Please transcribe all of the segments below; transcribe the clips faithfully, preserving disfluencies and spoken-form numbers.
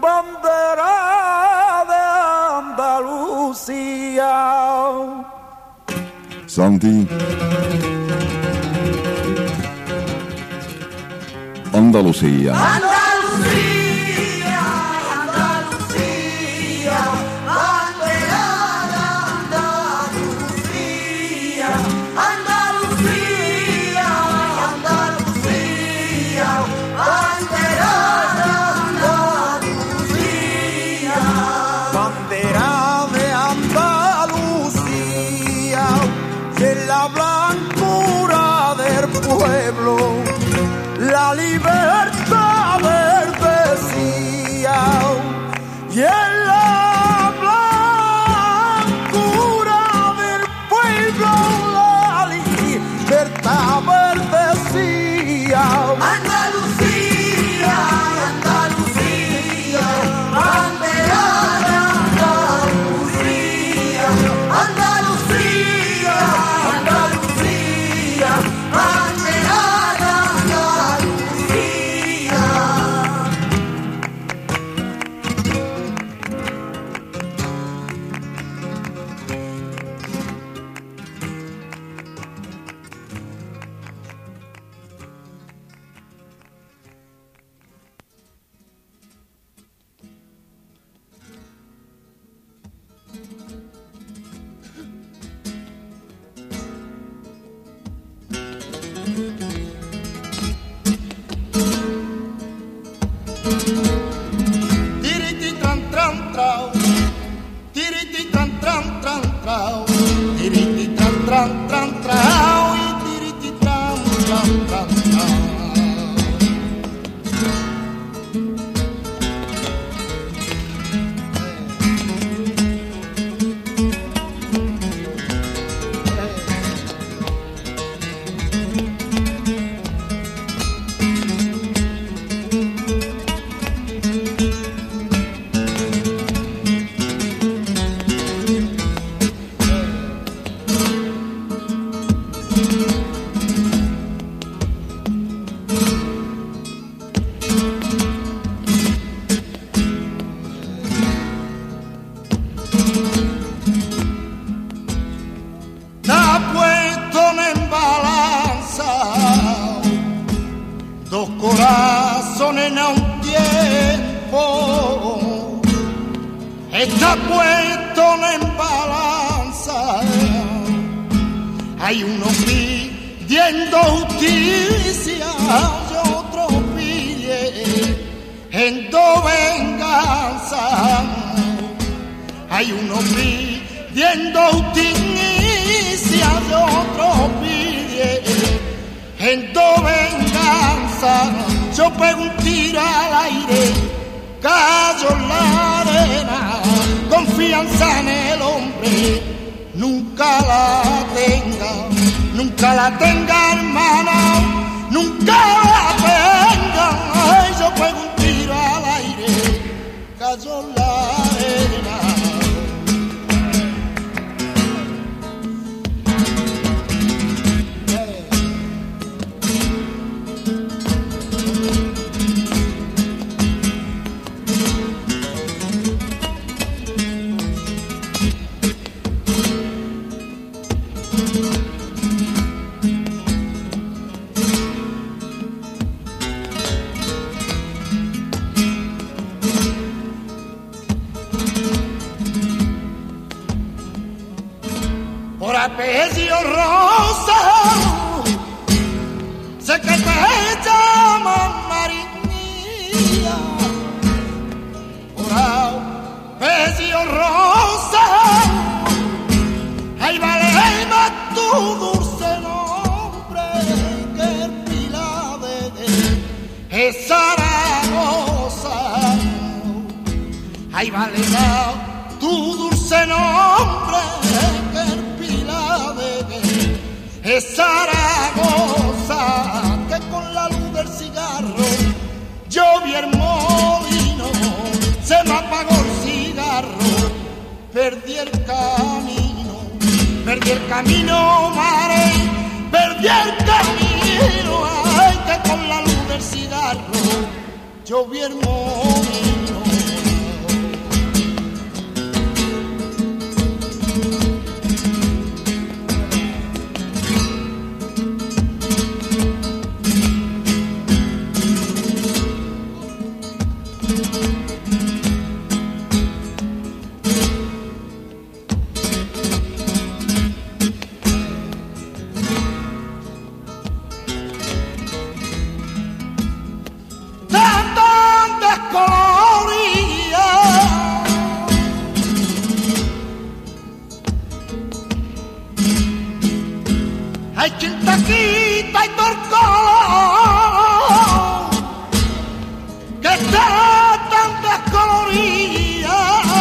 bandera de Andalucía. Santi. Andalucía. Andalucía, Andalucía, bandera de Andalucía. Andalucía, Andalucía, bandera de Andalucía. Bandera de Andalucía, que es la blancura del pueblo, la libertad verdecía, y en la blancura del pueblo la libertad verdecía. Andalucía, Andalucía, bandera de Andalucía. Andalucía, Andalucía, bandera de Andalucía. Tiriti tran tran trao, tiriti tran tran tran trao, tiriti tran tran tran trao, y tiriti tran tran tran trao. Está puesto en balanza dos corazones a un tiempo. Está puesto en balanza. Hay uno pidiendo justicia y otro pidiendo venganza. Hay uno pidiendo justicia y otro pidiendo venganza. Yo pego un tiro al aire, callo en la arena, confianza en el hombre, nunca la tenga, nunca la tenga, hermana, nunca la tenga. Ay, yo pego un tiro al aire, callo en la arena. Por apellido Rosa, sé que te llaman María. Por apellido Rosa, ay vale más tu dulce nombre que el Pilar de Zaragoza. Ay vale más tu dulce nombre que el es Zaragoza, que con la luz del cigarro yo vi el molino, se me apagó el cigarro, perdí el camino, perdí el camino, mare, perdí el camino, ay, que con la luz del cigarro yo vi el molino. Hay quien te quita y torcó, que está tan descolorida.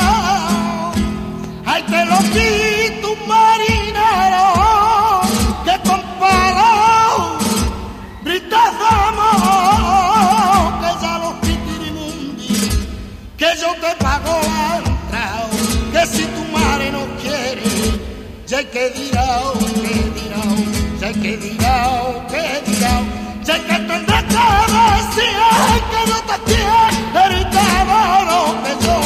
Hay que lo quita un marinero, que con palo gritas de amor, que ya los pitirimundi, que yo te pago la entrada, que si tu madre no quiere, ya que dirá, que dirá. Sé que dirá, que dirá, sé que tendré que decir que no te quiero y te adoro, que yo.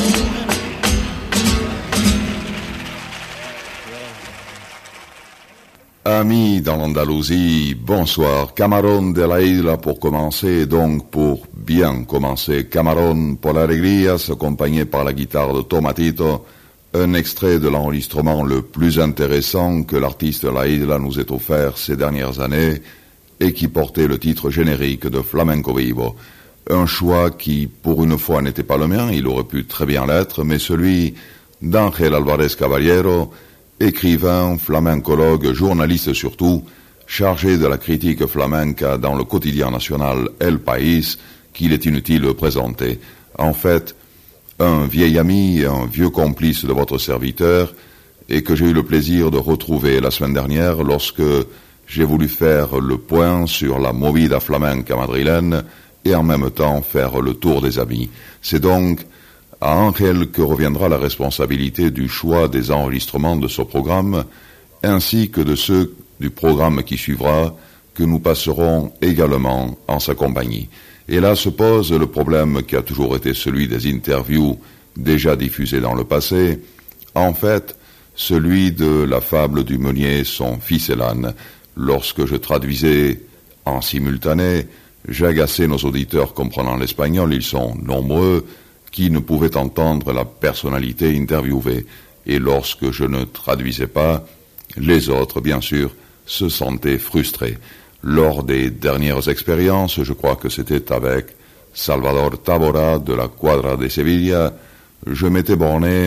Amis dans l'Andalousie, bonsoir. Camarón de la Isla pour commencer, donc pour bien commencer. Camarón por la Alegrías, accompagné par la guitare de Tomatito. Un extrait de l'enregistrement le plus intéressant que l'artiste de la Isla nous ait offert ces dernières années et qui portait le titre générique de Flamenco Vivo. Un choix qui, pour une fois, n'était pas le mien, il aurait pu très bien l'être, mais celui d'Ángel Álvarez Caballero, écrivain, flamencologue, journaliste surtout, chargé de la critique flamenca dans le quotidien national El País, qu'il est inutile de présenter. En fait, un vieil ami, un vieux complice de votre serviteur, et que j'ai eu le plaisir de retrouver la semaine dernière lorsque j'ai voulu faire le point sur la movida flamenca madrilène et en même temps faire le tour des amis. C'est donc à Ángel que reviendra la responsabilité du choix des enregistrements de ce programme, ainsi que de ceux du programme qui suivra, que nous passerons également en sa compagnie. Et là se pose le problème qui a toujours été celui des interviews déjà diffusées dans le passé, en fait, celui de la fable du meunier, son fils et l'âne. Lorsque je traduisais en simultané, j'agaçais nos auditeurs comprenant l'espagnol, ils sont nombreux, qui ne pouvaient entendre la personnalité interviewée. Et lorsque je ne traduisais pas, les autres, bien sûr, se sentaient frustrés. Lors des dernières expériences, je crois que c'était avec Salvador Tábora de la Cuadra de Sevilla, je m'étais borné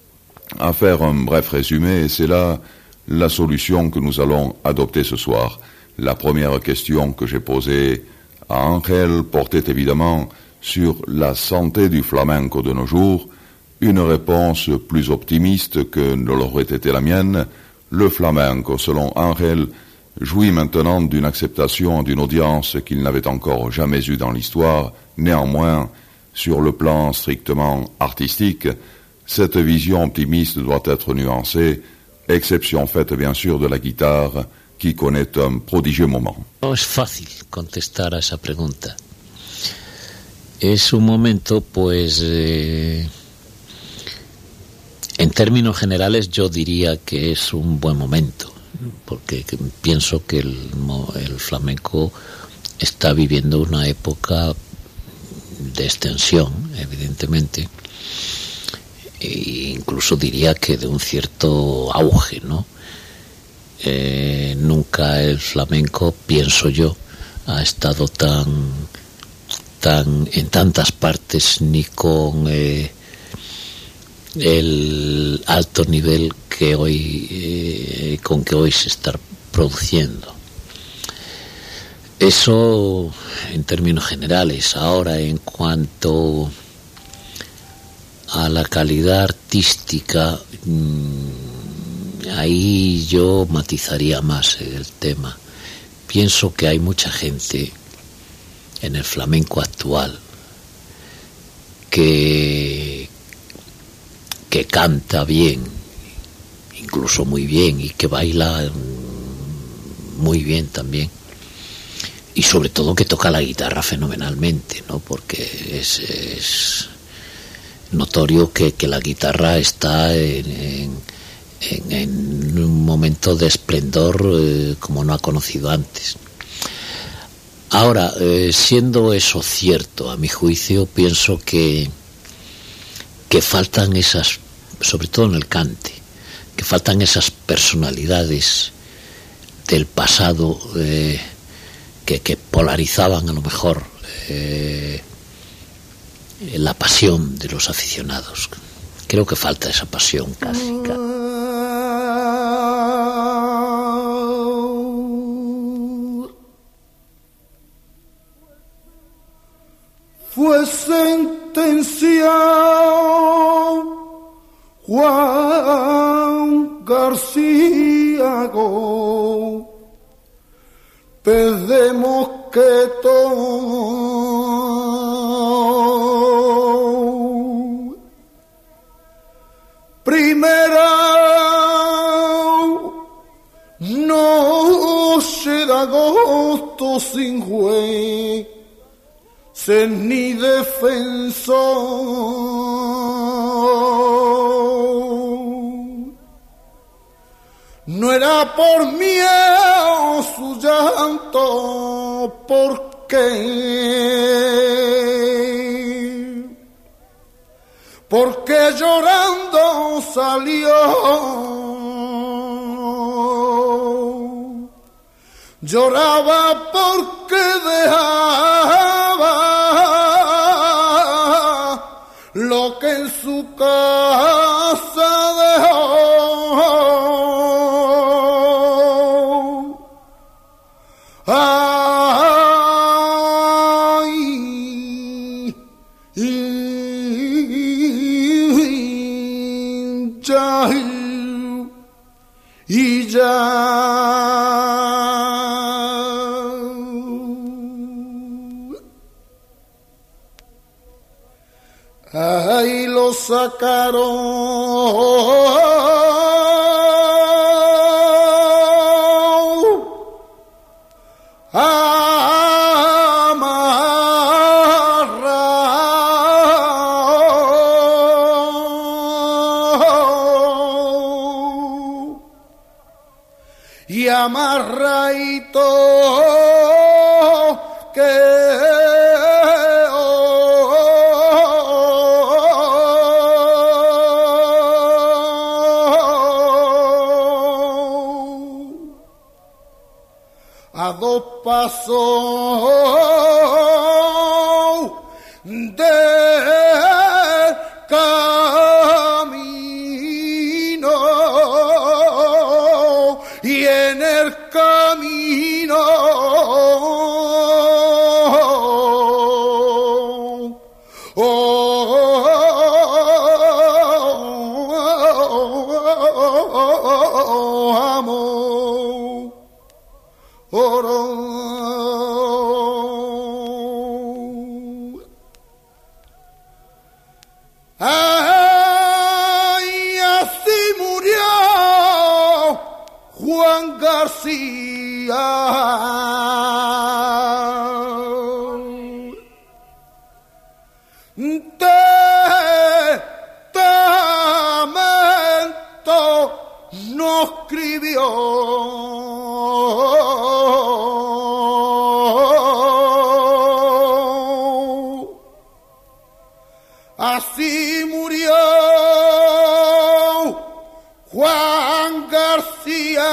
à faire un bref résumé et c'est là la solution que nous allons adopter ce soir. La première question que j'ai posée à Ángel portait évidemment sur la santé du flamenco de nos jours, une réponse plus optimiste que ne l'aurait été la mienne. Le flamenco, selon Ángel, jouit maintenant d'une acceptation d'une audience qu'il n'avait encore jamais eue dans l'histoire. Néanmoins, sur le plan strictement artistique, cette vision optimiste doit être nuancée, exception faite bien sûr de la guitare qui connaît un prodigieux moment. No es fácil contestar a esa pregunta. Es un momento, pues, eh, en términos generales yo diría que es un buen momento, porque pienso que el, el flamenco está viviendo una época de extensión, evidentemente, e incluso diría que de un cierto auge, ¿no? Eh, nunca el flamenco, pienso yo, ha estado tan, tan en tantas partes ni con eh, el alto nivel que hoy eh, con que hoy se está produciendo. Eso en términos generales. Ahora, en cuanto a la calidad artística, mmm, ahí yo matizaría más el tema. Pienso que hay mucha gente en el flamenco actual que que canta bien, incluso muy bien, y que baila muy bien también, y sobre todo que toca la guitarra fenomenalmente, ¿no? Porque es, es notorio que, que la guitarra está en, en, en, en un momento de esplendor eh, como no ha conocido antes. Ahora, eh, siendo eso cierto, a mi juicio, pienso que, que faltan esas, sobre todo en el cante, que faltan esas personalidades del pasado eh, que, que polarizaban a lo mejor eh, la pasión de los aficionados. Creo que falta esa pasión clásica. Fue sentenciado Juan García Go, pez de mosquetón, primera noche de agosto sin juez, ni defensor, no era por miedo su llanto, porque porque llorando salió, lloraba porque dejaba lo que en su casa dejó. Ay, ya, y ya. Ahí lo sacaron amarrado y amarradito que a dos pasos de camino y en el camino oh, amor oro. Ay, así murió Juan García, testamento no escribió. Así murió Juan García.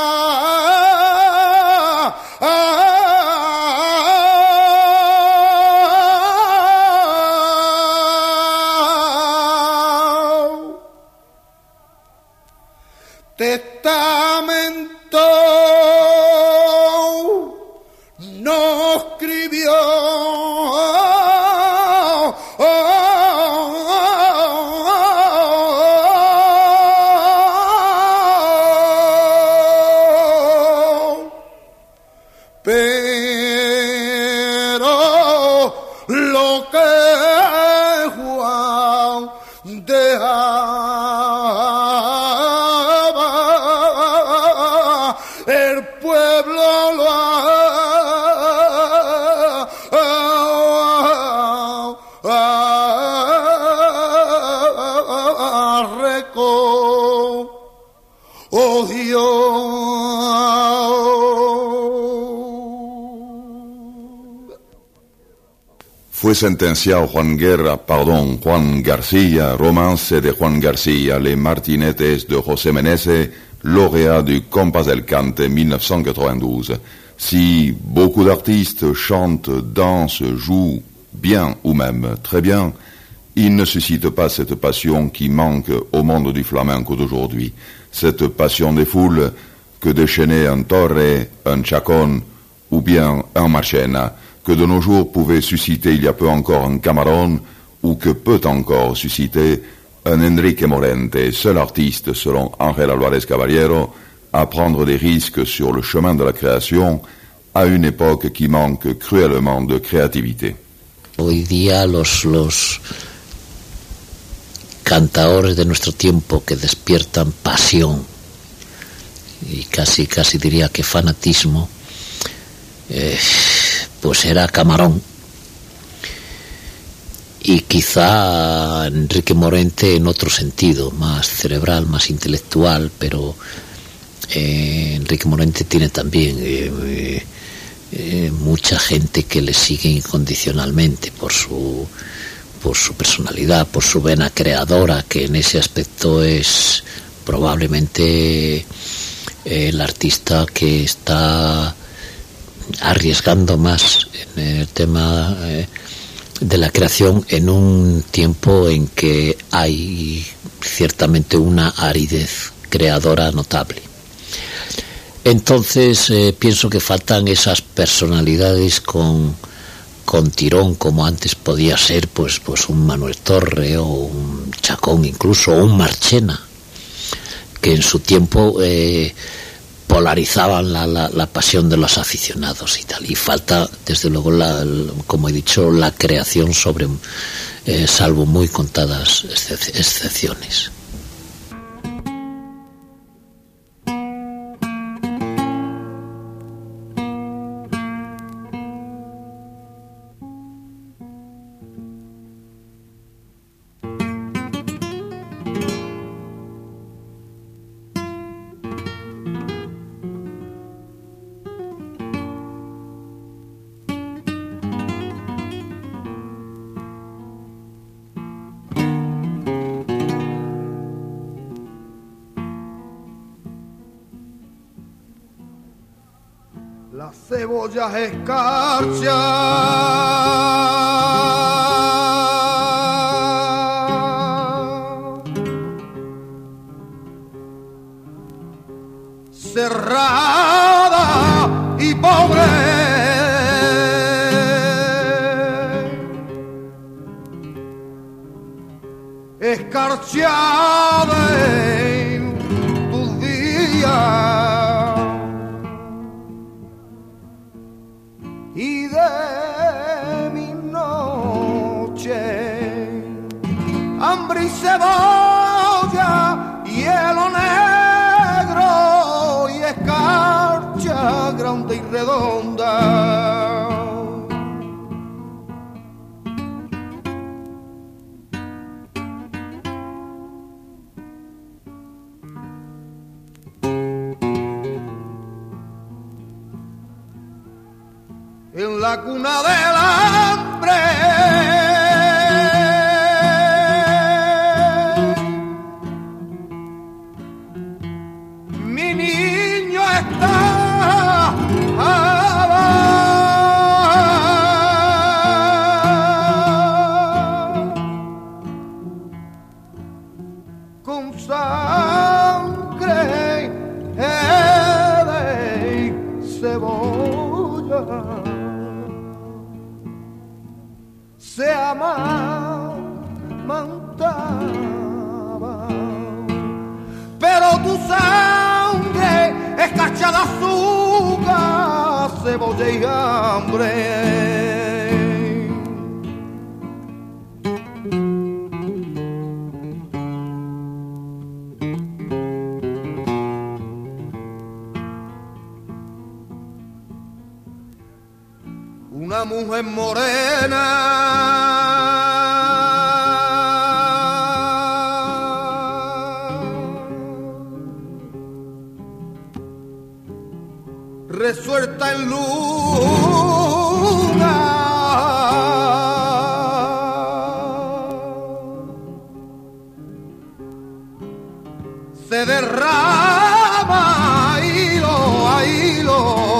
Testamento no escribió. Pero lo que Juan dejaba, el pueblo lo recogió. fue sentenciado Juan Guerra, perdón, Juan García, Romance de Juan García, Les Martinettes de José Meneses, lauréat du Compas del Cante mille neuf cent quatre-vingt-douze. Si beaucoup d'artistes chantent, dansent, jouent bien ou même très bien, ils ne suscitent pas cette passion qui manque au monde du flamenco d'aujourd'hui. Cette passion des foules que déchaînait un Torre, un Chacón ou bien un Marchena, que de nos jours pouvait susciter il y a peu encore un Camarón ou que peut encore susciter un Enrique Morente, seul artiste, selon Ángel Álvarez Caballero, à prendre des risques sur le chemin de la création à une époque qui manque cruellement de créativité. Hoy día los, los cantaores de nuestro tiempo que despiertan pasión y casi, casi diría que fanatismo, eh, pues era Camarón. Y quizá Enrique Morente en otro sentido, más cerebral, más intelectual, pero eh, Enrique Morente tiene también eh, eh, mucha gente que le sigue incondicionalmente por su, por su personalidad, por su vena creadora, que en ese aspecto es probablemente eh, el artista que está arriesgando más en el tema eh, de la creación en un tiempo en que hay ciertamente una aridez creadora notable. Entonces eh, pienso que faltan esas personalidades con, con tirón, como antes podía ser pues, pues un Manuel Torre o un Chacón incluso, o un Marchena, que en su tiempo eh, polarizaban la, la, la pasión de los aficionados y tal, y falta desde luego la, como he dicho, la creación sobre eh, salvo muy contadas excep- excepciones. La cebolla escarcha cerrada y pobre, escarchada en tus días y de mi noche, hambre y cebolla, hielo negro y escarcha grande y redonda. En la cuna del hambre mi niño está con sangre de cebolla. Se amamantaba, pero tu sangre escarcha de azúcar, cebolla y hambre. Una mujer morena resuelta en luna se derrama hilo a hilo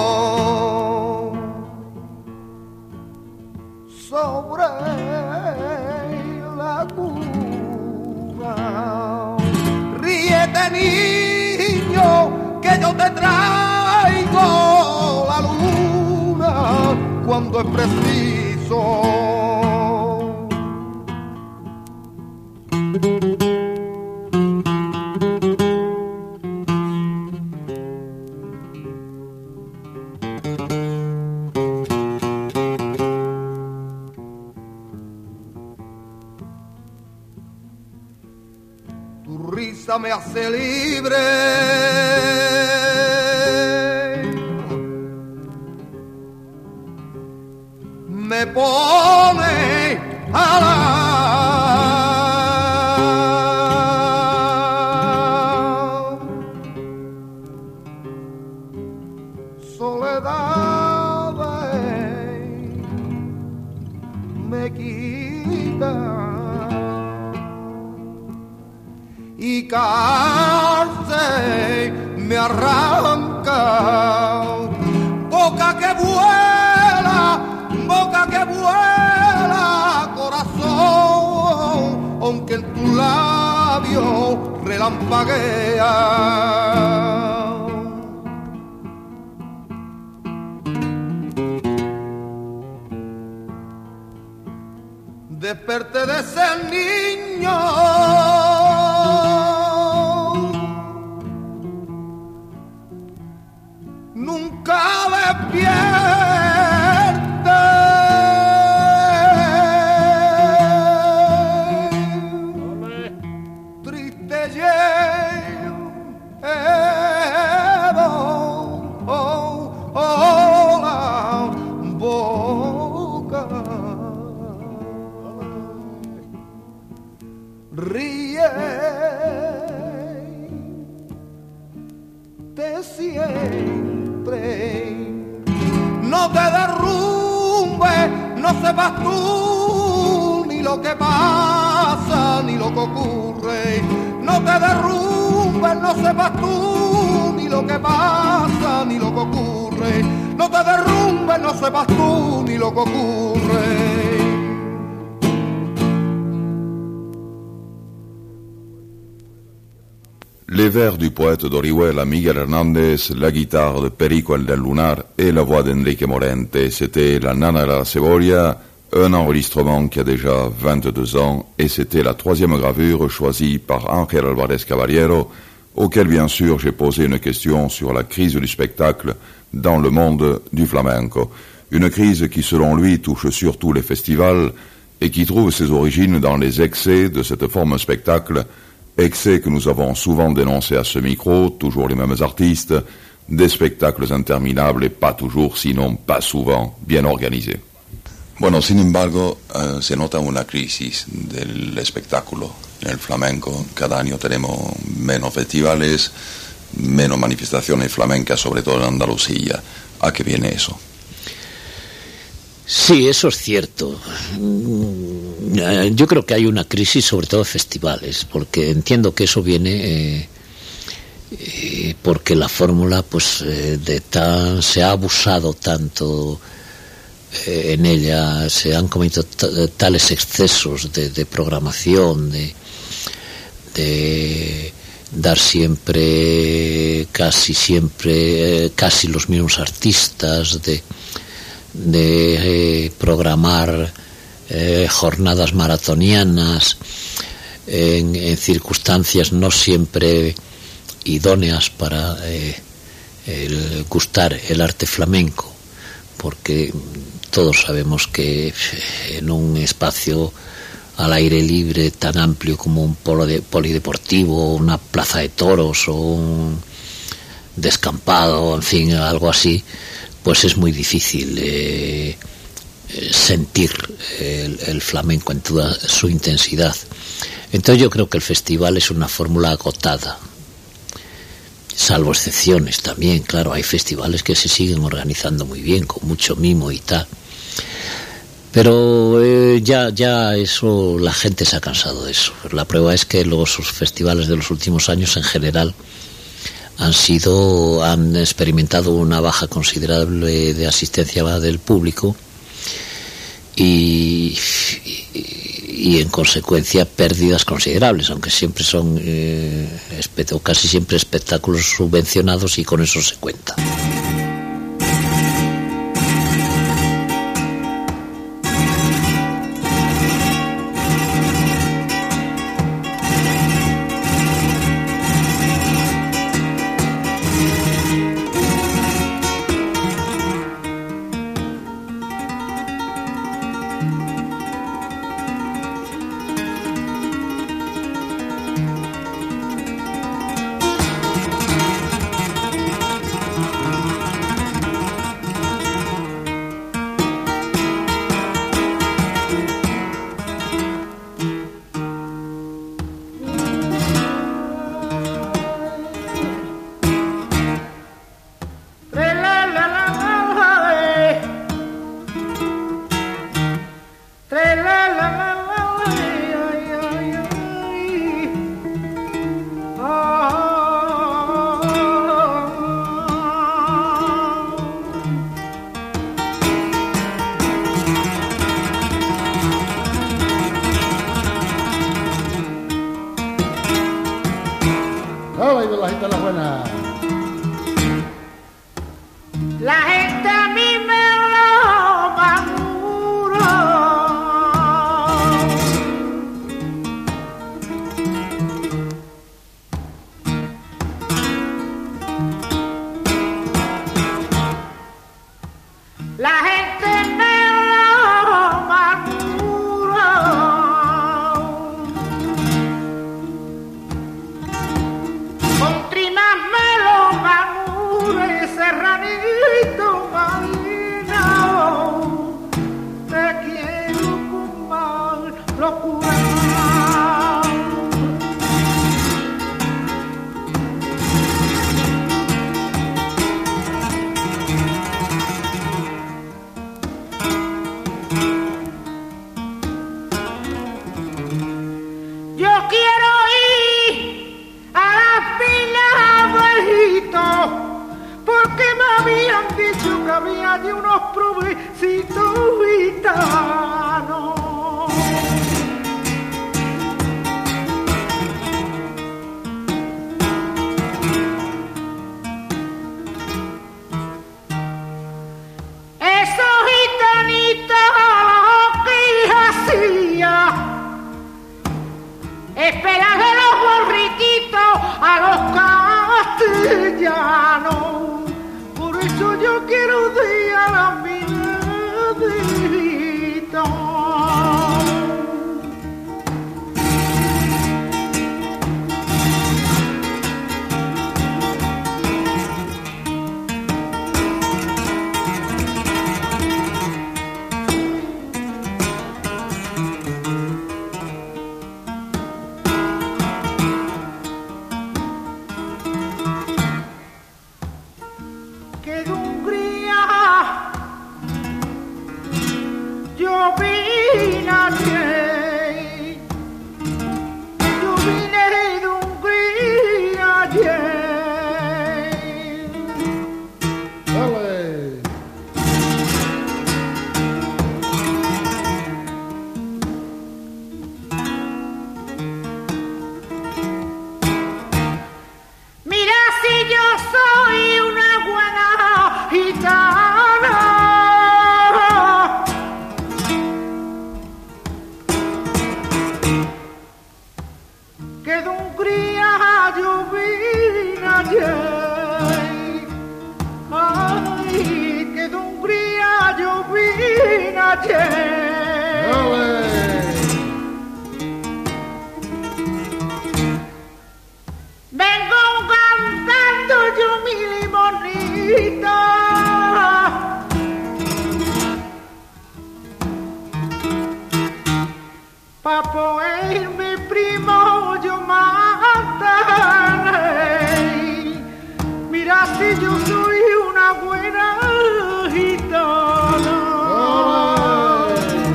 sobre la cuna. Ríete, niño, que yo te traigo la luna cuando es preciso. Tu risa me hace libre, me pone a la soledad, me quita y cárcel me arranca. Boca que vuela, boca que vuela, corazón, aunque en tu labio relampaguea. Desperté de ser niño, nunca despierte, triste llevo oh, oh, la boca. Ríe, te siempre, no te derrumbes, no sepas tú ni lo que pasa ni lo que ocurre. No te derrumbes, no sepas tú ni lo que pasa ni lo que ocurre. No te derrumbes, no sepas tú ni lo que ocurre. Les vers du poète d'Orihuela, Miguel Hernández, la guitare de Perico el del Lunar et la voix d'Enrique Morente. C'était La Nana de la Cebolla, un enregistrement qui a déjà vingt-deux ans, et c'était la troisième gravure choisie par Ángel Álvarez Caballero, auquel bien sûr j'ai posé une question sur la crise du spectacle dans le monde du flamenco. Une crise qui selon lui touche surtout les festivals et qui trouve ses origines dans les excès de cette forme spectacle, excès que nous avons souvent dénoncés à ce micro, toujours les mêmes artistes, des spectacles interminables et pas toujours, sinon pas souvent, bien organisés. Bueno, sin embargo, uh, se nota una crisis del espectáculo en el flamenco. Cada año tenemos menos festivales, menos manifestaciones flamencas, sobre todo en Andalucía. ¿A qué viene eso? Sí, eso es cierto. Yo creo que hay una crisis, sobre todo de festivales, porque entiendo que eso viene eh, eh, porque la fórmula, pues, eh, de tan se ha abusado tanto eh, en ella, se han cometido t- tales excesos de, de programación, de, de dar siempre, casi siempre, eh, casi los mismos artistas, de de eh, programar eh, jornadas maratonianas en, en circunstancias no siempre idóneas para eh, el gustar el arte flamenco, porque todos sabemos que en un espacio al aire libre tan amplio como un polo de, polideportivo, una plaza de toros o un descampado, en fin, algo así, pues es muy difícil eh, sentir el, el flamenco en toda su intensidad. Entonces yo creo que el festival es una fórmula agotada, salvo excepciones también, claro, hay festivales que se siguen organizando muy bien, con mucho mimo y tal, Pero eh, ya, ya eso, la gente se ha cansado de eso. La prueba es que los festivales de los últimos años en general han sido, han experimentado una baja considerable de asistencia del público y, y, y en consecuencia pérdidas considerables, aunque siempre son eh, o casi siempre espectáculos subvencionados, y con eso se cuenta. La gente a mí me lo maduro. La gente me lo maduro. Con trimas me lo maduro y serranito marinao. Te quiero con mal locura. Yo quiero ir a las pilas, abuelito, porque me habían dicho que había de unos provecitos gitanos. Esos gitanitos que hacía esperan a los borriquitos, a los castellanos. Por eso yo quiero ir a la miradita. Que de Hungría yo vine ayer, yo vine de Hungría ayer. ¡Ole! Mira si yo soy una buena gitana, que de Hungría yo vine ayer. Ay, que de Hungría yo vine ayer. ¡Ole! Vengo cantando yo mi limonita, pa' poder mi primo yo mataré. Mira si yo soy una buena gitana.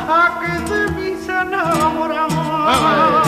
a que de mí se enamoraba.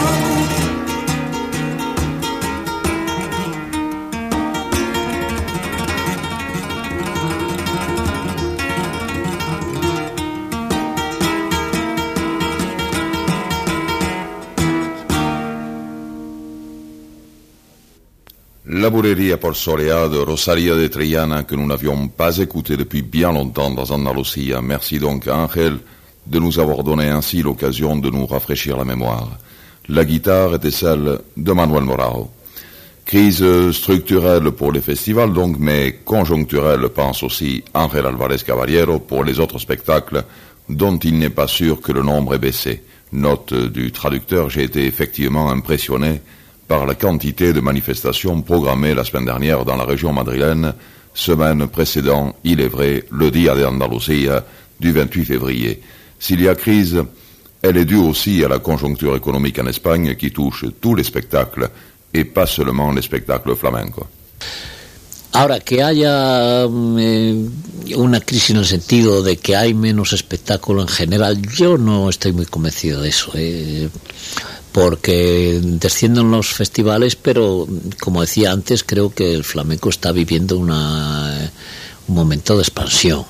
La Boulerie pour Soleá de Rosalia de Triana que nous n'avions pas écouté depuis bien longtemps dans Andalusia. Merci donc à Ángel de nous avoir donné ainsi l'occasion de nous rafraîchir la mémoire. La guitare était celle de Manuel Morao. Crise structurelle pour les festivals donc, mais conjoncturelle pense aussi Ángel Álvarez Caballero pour les autres spectacles dont il n'est pas sûr que le nombre ait baissé. Note du traducteur, j'ai été effectivement impressionné par la quantité de manifestations programmées la semaine dernière dans la région madrilène, semaine précédant, il est vrai, le Dia de Andalucía du vingt-huit février. S'il y a crise, elle est due aussi à la conjoncture économique en Espagne qui touche tous les spectacles et pas seulement les spectacles flamencos. Ahora, que haya eh, una crisis en el sentido de que hay menos espectáculo en general, yo no estoy muy convencido de eso, eh, porque descienden los festivales, pero como decía antes, creo que el flamenco está viviendo una, un momento de expansión.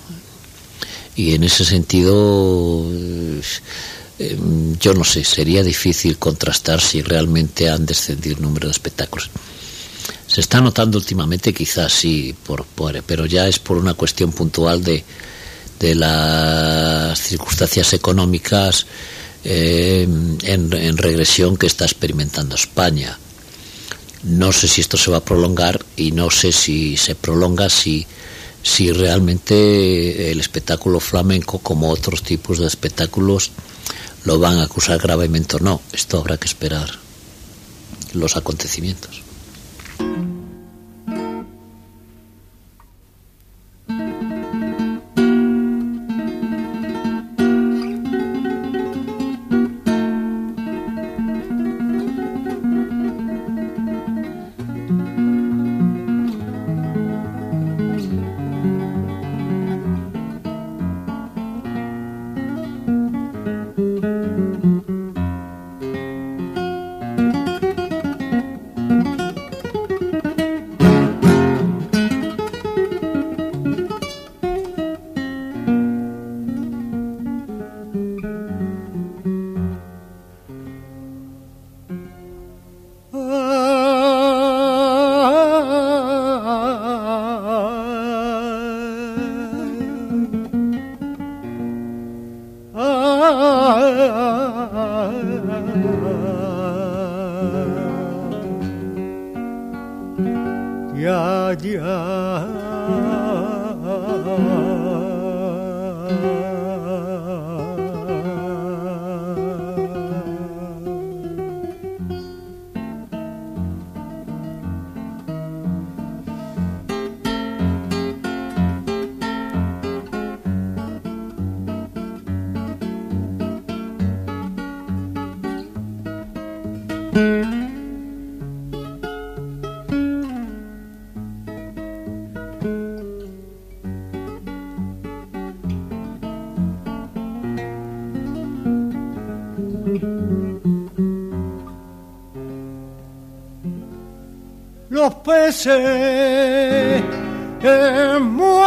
Y en ese sentido, eh, yo no sé, sería difícil contrastar si realmente han descendido el número de espectáculos. Se está notando últimamente, quizás sí, por, por, pero ya es por una cuestión puntual de, de las circunstancias económicas eh, en, en regresión que está experimentando España. No sé si esto se va a prolongar y no sé si se prolonga si, si realmente el espectáculo flamenco, como otros tipos de espectáculos, lo van a acusar gravemente o no. Esto habrá que esperar los acontecimientos. Ya, ya. Los peces que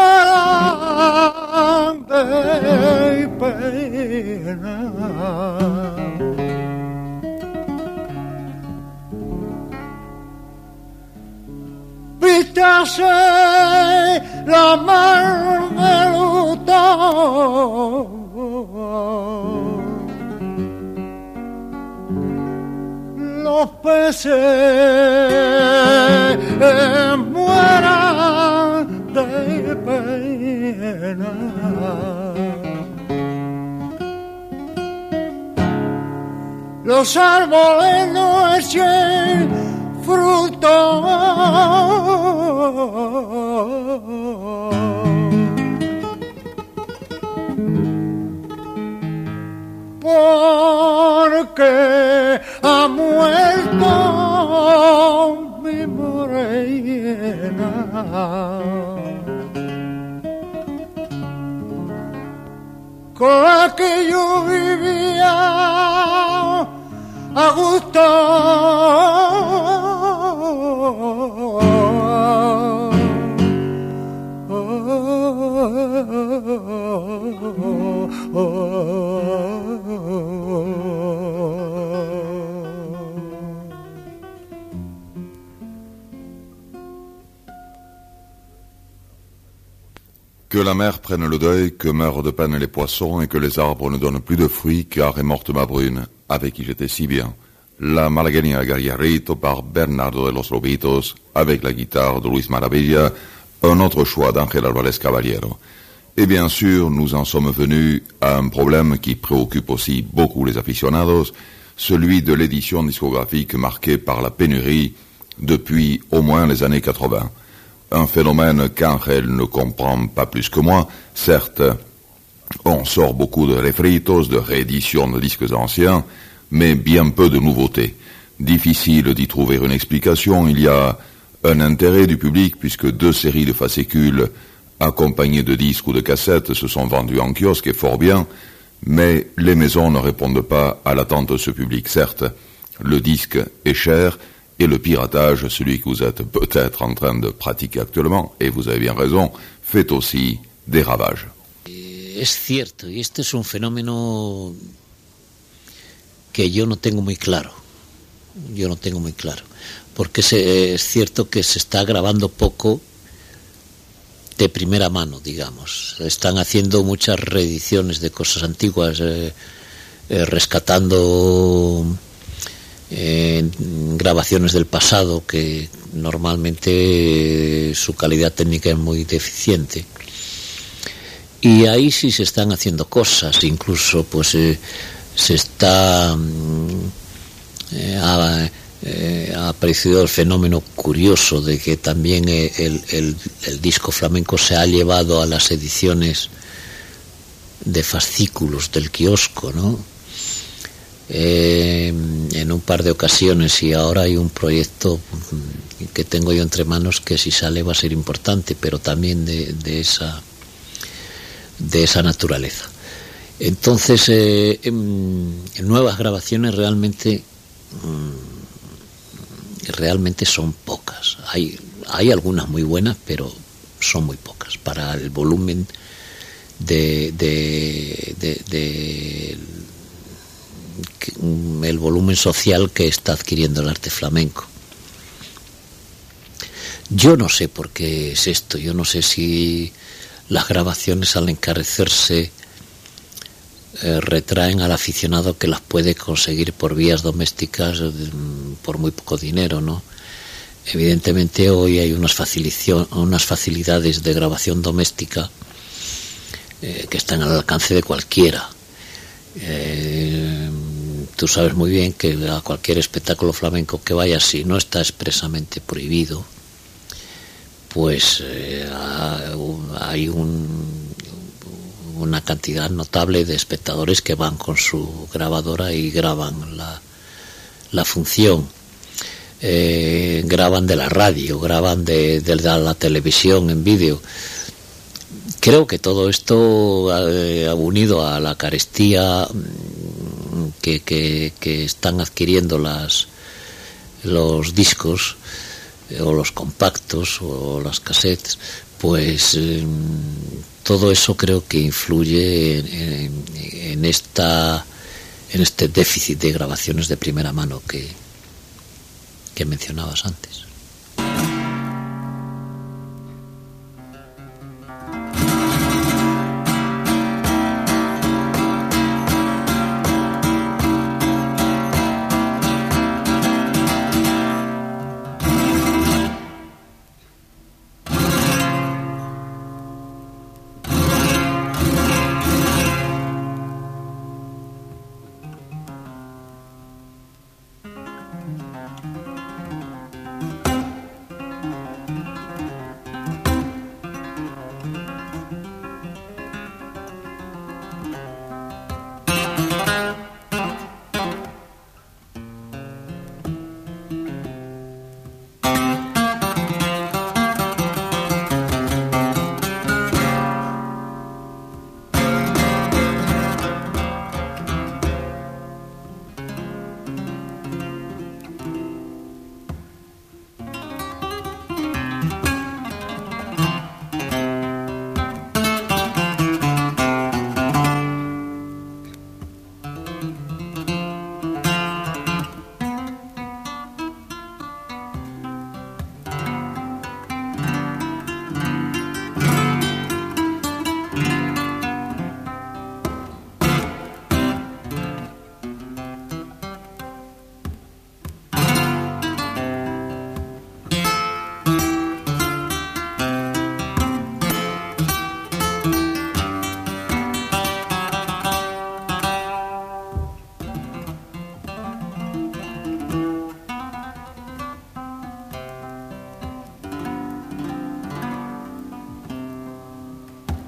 mueran de pena, vístase la mar de luto, los peces mueran de pena, los árboles no echen fruto, porque ha muerto mi morena. Con la que yo viví Que la mer prenne le deuil, que meurent de peine les poissons et que les arbres ne donnent plus de fruits, car est morte ma brune, avec qui j'étais si bien. La Malagueña Gallarrito par Bernardo de los Lobitos, avec la guitare de Luis Maravilla, un autre choix d'Ángel Álvarez Caballero. Et bien sûr, nous en sommes venus à un problème qui préoccupe aussi beaucoup les aficionados, celui de l'édition discographique marquée par la pénurie depuis au moins les années quatre-vingts. Un phénomène qu'Ángel ne comprend pas plus que moi. Certes, on sort beaucoup de refritos, de rééditions de disques anciens, mais bien peu de nouveautés. Difficile d'y trouver une explication. Il y a un intérêt du public puisque deux séries de fascicules accompagnées de disques ou de cassettes se sont vendues en kiosque et fort bien, mais les maisons ne répondent pas à l'attente de ce public. Certes, le disque est cher, et le piratage, celui que vous êtes peut-être en train de pratiquer actuellement, et vous avez bien raison, fait aussi des ravages. Es cierto, y este es un fenómeno que yo no tengo muy claro, yo no tengo muy claro, porque se, es cierto que se está grabando poco de primera mano, digamos. Están haciendo muchas reediciones de cosas antiguas, eh, eh, rescatando Eh, grabaciones del pasado que normalmente eh, su calidad técnica es muy deficiente, y ahí sí se están haciendo cosas. Incluso pues eh, se está eh, ha, eh, ha aparecido el fenómeno curioso de que también eh, el, el, el disco flamenco se ha llevado a las ediciones de fascículos del kiosco, ¿no? Eh, en un par de ocasiones, y ahora hay un proyecto que tengo yo entre manos que si sale va a ser importante, pero también de, de esa de esa naturaleza. Entonces eh, en, en nuevas grabaciones realmente realmente son pocas. Hay hay algunas muy buenas, pero son muy pocas para el volumen de de, de, de el volumen social que está adquiriendo el arte flamenco. Yo no sé por qué es esto, yo no sé si las grabaciones al encarecerse eh, retraen al aficionado que las puede conseguir por vías domésticas eh, por muy poco dinero, ¿no? Evidentemente hoy hay unas, unas facilidades de grabación doméstica eh, que están al alcance de cualquiera. Eh, tú sabes muy bien que a cualquier espectáculo flamenco que vayas, si no está expresamente prohibido, pues eh, hay un, una cantidad notable de espectadores que van con su grabadora y graban la, la función. Eh, graban de la radio, graban de, de la televisión en vídeo. Creo que todo esto eh, unido a la carestía que, que, que están adquiriendo las, los discos eh, o los compactos o las cassettes, pues eh, todo eso creo que influye en, en, en, esta, en este déficit de grabaciones de primera mano que, que mencionabas antes.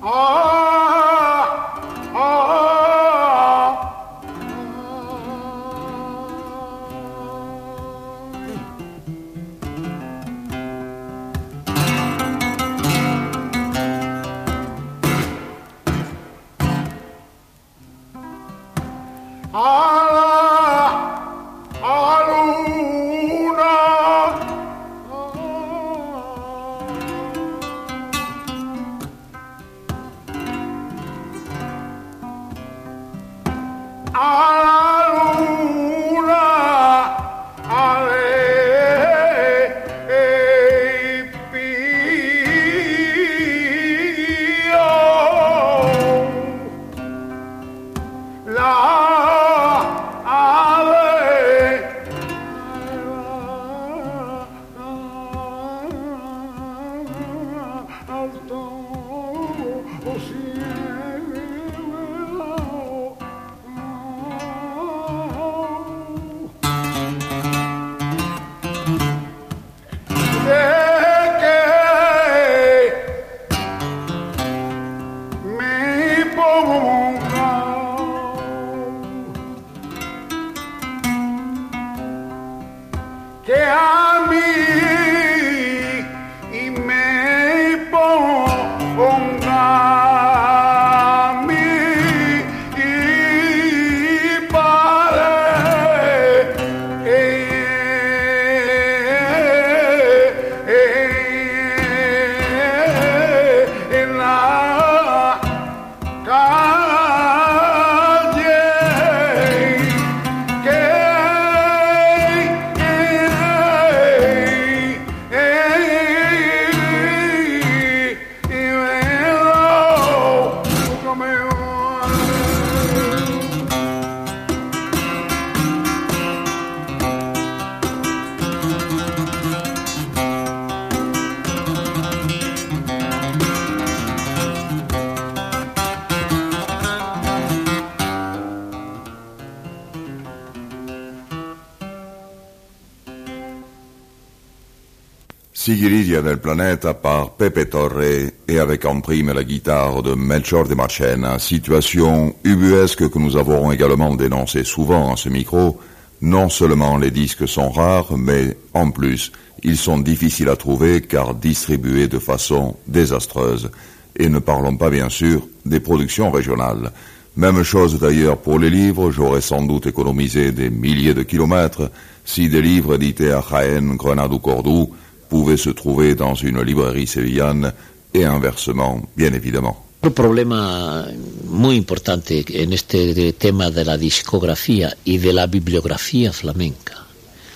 Sigiridia del Planeta par Pepe Torre et avec en prime la guitare de Melchor de Marchena, situation ubuesque que nous avons également dénoncée souvent en ce micro. Non seulement les disques sont rares, mais en plus, ils sont difficiles à trouver car distribués de façon désastreuse. Et ne parlons pas bien sûr des productions régionales. Même chose d'ailleurs pour les livres, j'aurais sans doute économisé des milliers de kilomètres si des livres édités à Jaén, Grenade ou Cordoue pouvaient se trouver dans une librairie sevillane et inversement, bien évidemment. Otro problema muy importante en este tema de la discografía y de la bibliografía flamenca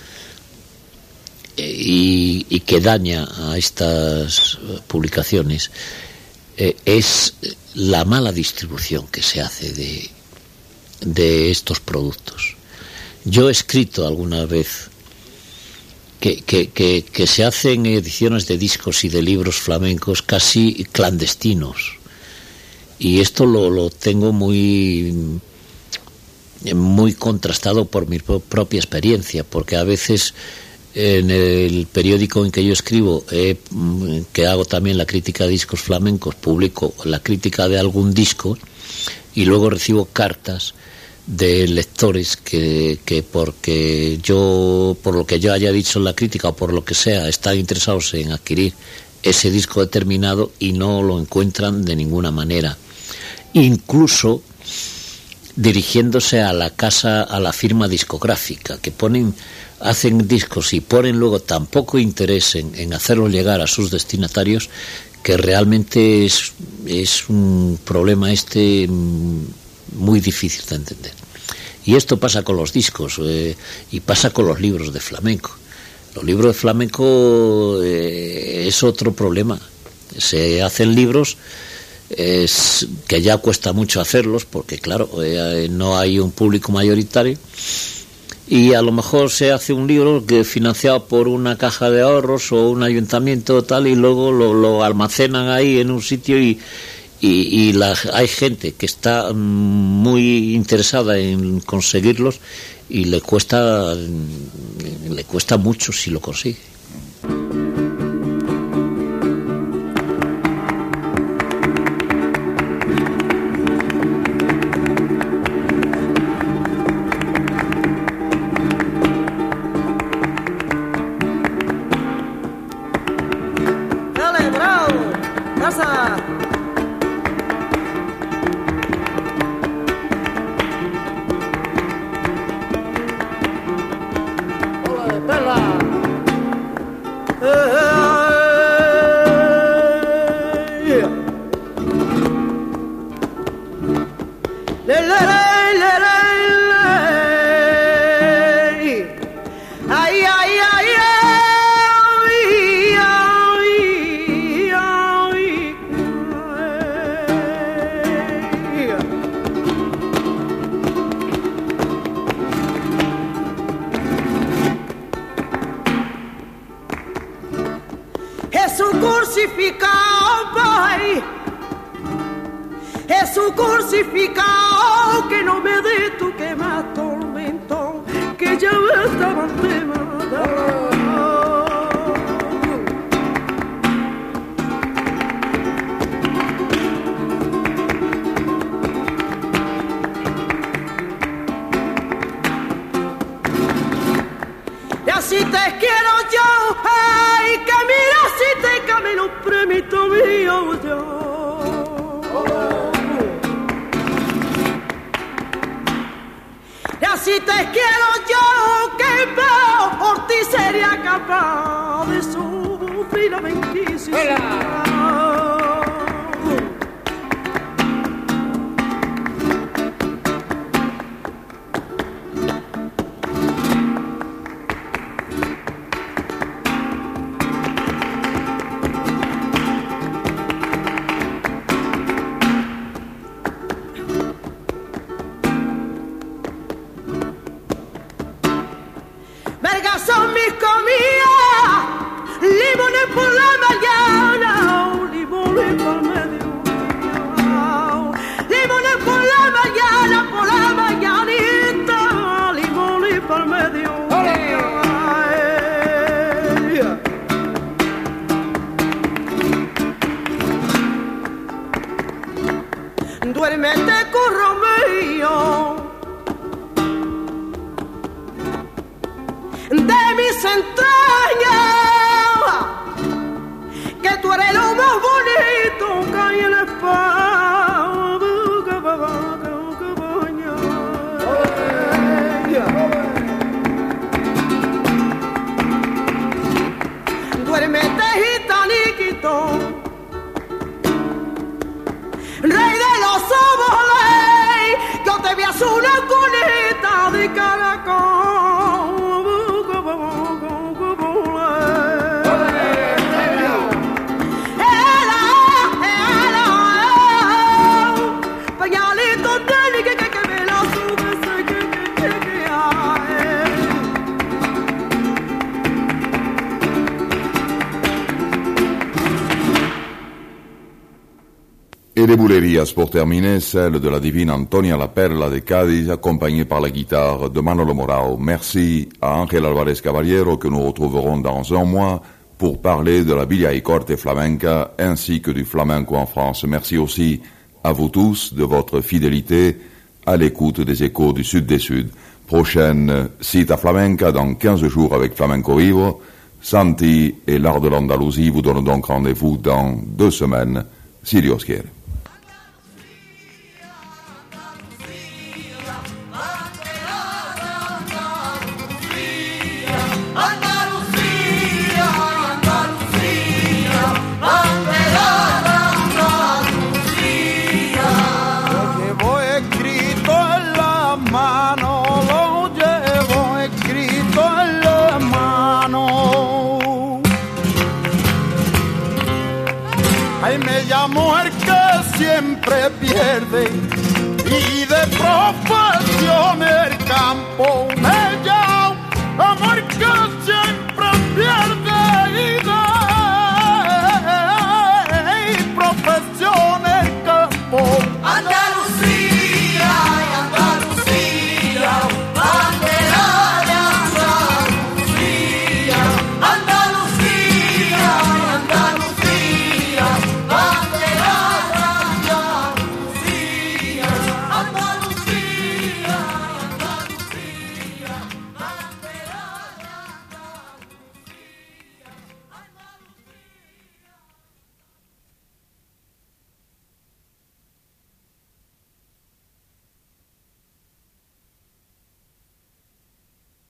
y, y que daña a estas publicaciones eh, es la mala distribución que se hace de, de estos productos. Yo he escrito alguna vez que, que, que, que se hacen ediciones de discos y de libros flamencos casi clandestinos. Y esto lo, lo tengo muy, muy contrastado por mi propia experiencia, porque a veces en el periódico en que yo escribo, eh, que hago también la crítica de discos flamencos, publico la crítica de algún disco y luego recibo cartas de lectores que, que porque yo, por lo que yo haya dicho en la crítica o por lo que sea, están interesados en adquirir ese disco determinado y no lo encuentran de ninguna manera. Incluso dirigiéndose a la casa, a la firma discográfica, que ponen, hacen discos y ponen luego tan poco interés en, en hacerlos llegar a sus destinatarios, que realmente es, es un problema este muy difícil de entender. Y esto pasa con los discos eh, y pasa con los libros de flamenco. Los libros de flamenco eh, es otro problema. Se hacen libros es, que ya cuesta mucho hacerlos porque, claro, eh, no hay un público mayoritario y a lo mejor se hace un libro que financiado por una caja de ahorros o un ayuntamiento tal y luego lo, lo almacenan ahí en un sitio y y, y la, hay gente que está muy interesada en conseguirlos y le cuesta le cuesta mucho si lo consigue. Jesús crucificado, Pai, Jesús crucificado, que no me dé tú que me atormentó, que ya estaba temada. Y así te quiero yo, ay, que mira si te camino premito mío yo. Y así te quiero yo, que veo por ti sería capaz de sufrir la bendición. Vergas son mis comidas, limones por la mañana, limones por mediodía, limones por la mañana, por la mañanita, limones por mediodía. Duérmete, curro mío, de mis entrañas, que tú eres lo más bonito que hay en la espada, que va, que baña. Duérmete, gitaniquito, rey de los soboles, yo te vi a una cunita de caracol. Et les boulerías pour terminer, celle de la divine Antonia La Perla de Cádiz, accompagnée par la guitare de Manolo Morao. Merci à Ángel Álvarez Caballero, que nous retrouverons dans un mois pour parler de la Villa y Corte flamenca ainsi que du flamenco en France. Merci aussi à vous tous de votre fidélité à l'écoute des échos du Sud des Suds. Prochaine cita flamenca dans quinze jours avec Flamenco Vivo. Santi et l'art de l'Andalousie vous donnent donc rendez-vous dans deux semaines, si Dios quiere. Mujer que siempre pierde y de profesión el campo me llama, amor que siempre